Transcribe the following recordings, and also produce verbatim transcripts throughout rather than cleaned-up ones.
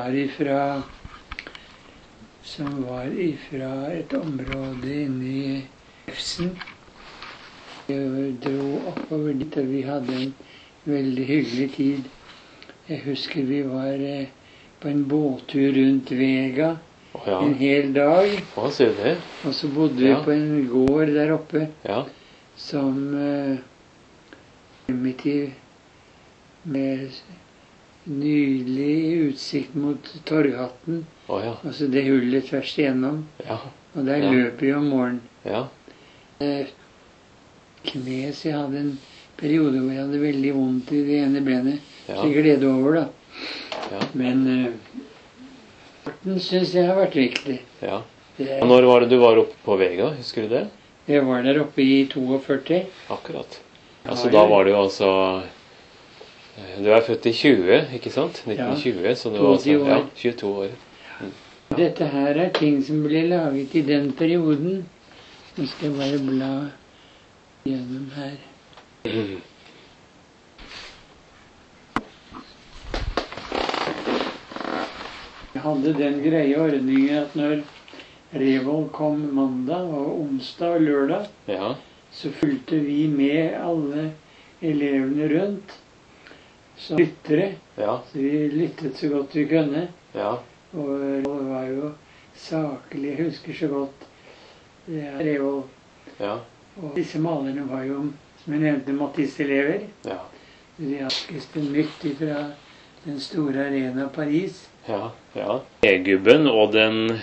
var ifra som var ifra et område inne i Efsen. Vi dro oppover dit, og vi hadde en veldig hyggelig tid. Jeg husker vi var eh, på en båttur rundt Vega Å, ja. en hel dag. Hva sier du det? Og så bodde Ja. vi på en gård der oppe Ja. som eh, primitiv med nydelig utsikt mot Torghatten. Å, ja. Altså det hullet tvers igjennom. Ja. Og der Ja. løp vi om morgenen. Ja. Eh, kne, så jeg hadde en periode hvor jeg hadde veldig vondt i det ene benet. Ja. Til glede over, da. Ja. Men uh, den syns jeg har vært viktig. Ja. Det, Og når var det du var oppe på Vega? Husker du det? jeg var der oppe i førtito. Akkurat. Ja, Altså, ja. da var du altså Du er født i tjue, ikke sant? nitten tjue, så du var altså tjueto år. ja, tjueto år. Dette her er ting som ble laget i den perioden. Nå skal jeg bare bla gjennom her. Mm. Jeg hadde den greie ordningen at når Revold kom mandag og onsdag og lørdag, Ja. så fulgte vi med alle elevene rundt som lyttere. Ja. Så vi lyttet så godt vi kunne. Ja. Og det var jo saklig. Jeg husker så godt det er Revold. Ja. Og disse malerne var jo, som jeg nevnte, Matisse-elever. Ja. De hadde Christen Myrt fra den store arena Paris. Ja. Ja. Smedgubben og den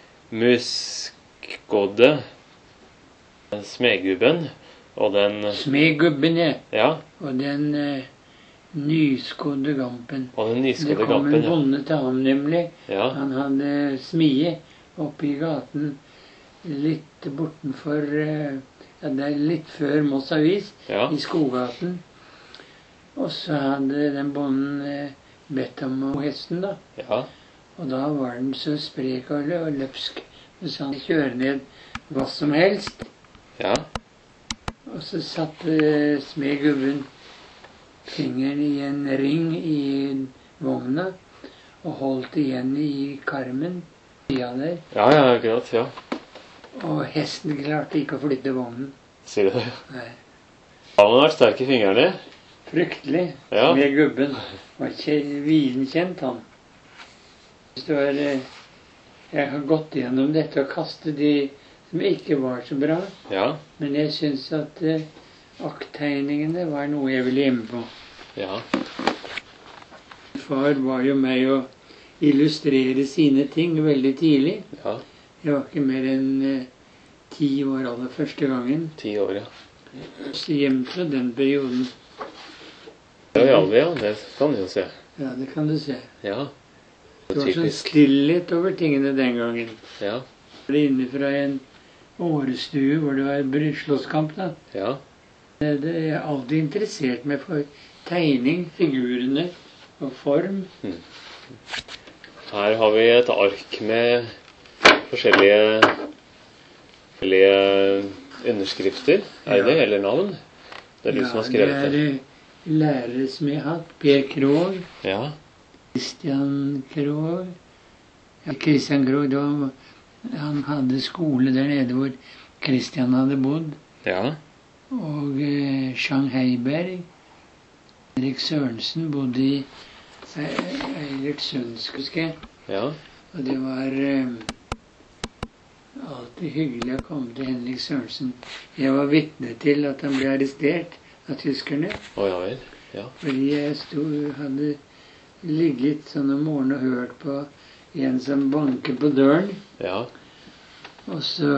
muskodde smedgubben og den Smedgubben, ja. Ja. Og den eh, nyskodde gampen. Og den Det nyskodde kom en gampen. Ja. bonde til ham, nemlig. Ja. Han hadde smie oppe i gaten litt bortenfor eh, ja, det er litt før Moss Avis, Ja. i Skogaten. Og så hadde den bonden eh, bedt om å hesten, da. Ja. Og da var den så sprek og lø- og løpsk. Så han kjøre ned hva som helst. Ja. Og så satte smedgubben fingeren i en ring i vogna og holdt igjen i karmen. Ja, der. Ja, ja, akkurat. Ja. Og hesten klarte ikke å flytte vognen. Sier du det? Nei. Han har vært sterk i fingrene. Fryktelig. Ja. Smedgubben var ikke viden kjent, han. Så er, eh, jeg har gått gjennom dette og kastet de som ikke var så bra. Ja. Men jeg syns at eh, akttegningene var noe jeg ville hjemme på. Ja. Far var jo meg å illustrere sine ting veldig tidlig. Ja. Jeg var ikke mer enn eh, ti år aller første gangen. Ti år, ja. Så hjem fra den perioden. Ja, ja, ja, det kan du jo se. Ja, det kan du se. Ja. Det var sånn Typisk. stillhet over tingene den gangen. Ja. Det er inne fra en årestue hvor det var bry- slåsskamp, da. Ja. Det, det jeg har alltid interessert meg for tegning, figurene og form. Her har vi et ark med forskjellige, forskjellige underskrifter. Er det det, eller navn? Det er du som har skrevet det. det. er eh, lærere som jeg har hatt. Per Krogh, Ja. Christian Krogh. Ja, Christian Krogh, da, han hadde skole der nede hvor Christian hadde bodd. Ja. Og eh, Jean Heiberg. Erik Sørensen bodde i eh, Eilertsunds, husker jeg. Ja. Og det var eh, alltid hyggelig å komme til Henrik Sørensen. Jeg var vitne til at han ble arrestert av tyskerne. Å ja vel. Ja. Fordi jeg sto, hadde ligget sånn om morgenen og hørt på en som banker på døren. Ja. Og så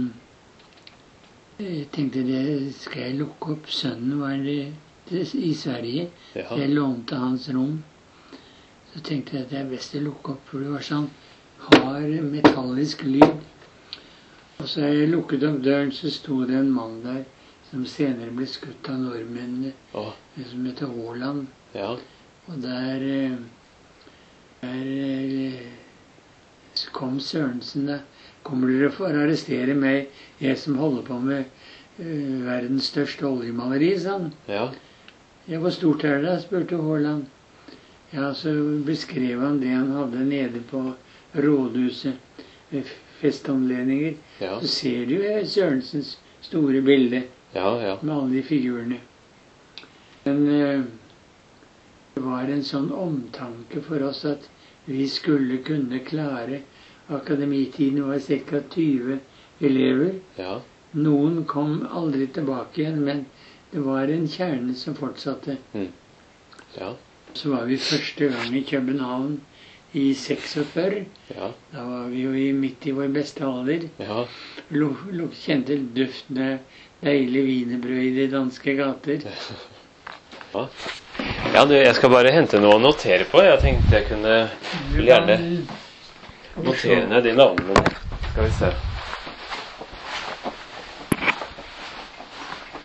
jeg tenkte jeg, skal jeg lukke opp. Sønnen var det, det, i Sverige. Ja. Jeg lånte hans rom. Så tenkte jeg at det er best å lukke opp, for det var sånn hard metallisk lyd. Og så jeg lukket opp døren, så sto det en mann der som senere ble skutt av nordmennene, Å. som heter Haaland. Ja. Og der, eh, der eh, så kom Sørensen da. Kommer dere for å arrestere meg, jeg som holder på med uh, verdens største oljemaleri, sa han. Ja. Ja, hvor stort er det, spurte Haaland. Ja, så beskrev han det han hadde nede på rådhuset ved festanledninger. Ja. Så ser du jo Sørensens store bilde Ja, ja. med alle de figurene. Men eh, det var en sånn omtanke for oss at vi skulle kunne klare akademitiden. Var ca. tyve elever. Ja. Noen kom aldri tilbake igjen, men det var en kjerne som fortsatte. Mm. Ja. Så var vi første gang i København i seksogfyrre. Ja. Da var vi jo i, midt i vår beste alder. Ja. Luk, luk, kjente duften av deilig wienerbrød i de danske gater. Ja. Ja, du, jeg skal bare hente noe å notere på. Jeg tenkte jeg kunne vil gjerne notere ned de navnene. Skal vi se.